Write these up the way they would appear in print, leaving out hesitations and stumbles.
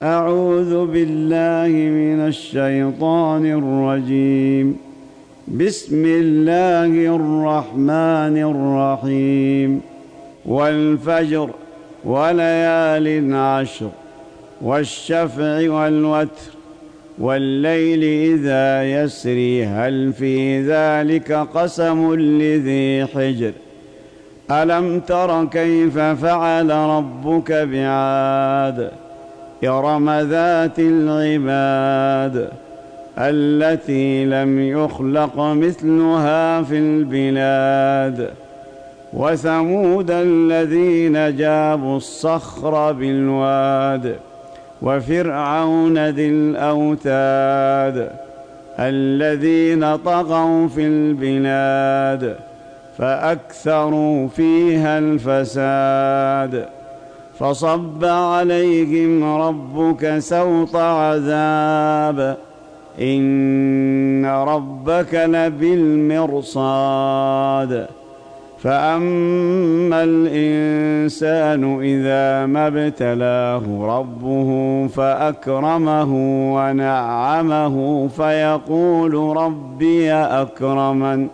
أعوذ بالله من الشيطان الرجيم. بسم الله الرحمن الرحيم. والفجر وليال عشر والشفع والوتر والليل إذا يسري هل في ذلك قسم لذي حجر ألم تر كيف فعل ربك بعاد إرم ذات العماد التي لم يخلق مثلها في البلاد وثمود الذين جابوا الصخر بالواد وفرعون ذي الأوتاد الذين طغوا في البلاد فأكثروا فيها الفساد فصب عليهم ربك سوط عذاب إن ربك لبالمرصاد فأما الإنسان إذا ما ابتلاه ربه فأكرمه ونعمه فيقول ربي أكرمن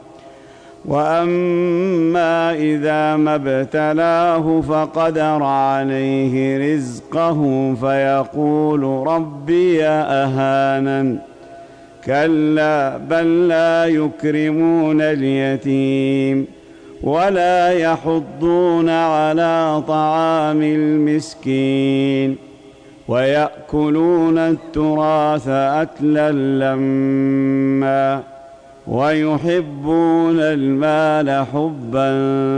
وأما إذا ما ابتلاه فقدر عليه رزقه فيقول ربي أهانن كلا بل لا يكرمون اليتيم ولا يحضون على طعام المسكين ويأكلون التراث أكلا لما ويحبون المال حبا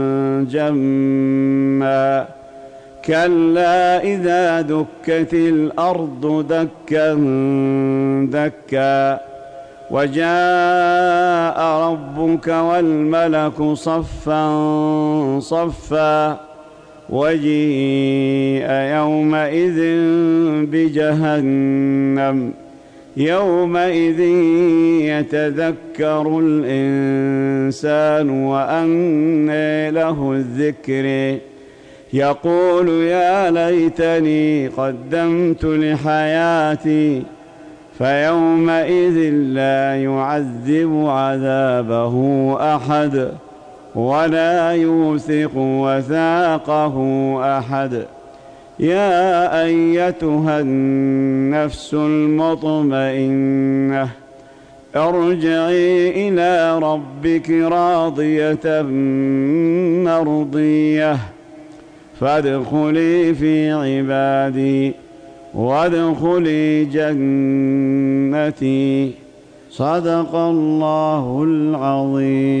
جما كلا إذا دكت الأرض دكا دكا وجاء ربك والملك صفا صفا وجيء يومئذ بجهنم يومئذ يتذكر الإنسان وأنى له الذكر يقول يا ليتني قدمت لحياتي فيومئذ لا يعذب عذابه أحد ولا يوثق وثاقه أحد يا أيتها النفس المطمئنة ارجعي إلى ربك راضية مرضية فادخلي في عبادي وادخلي جنتي صدق الله العظيم.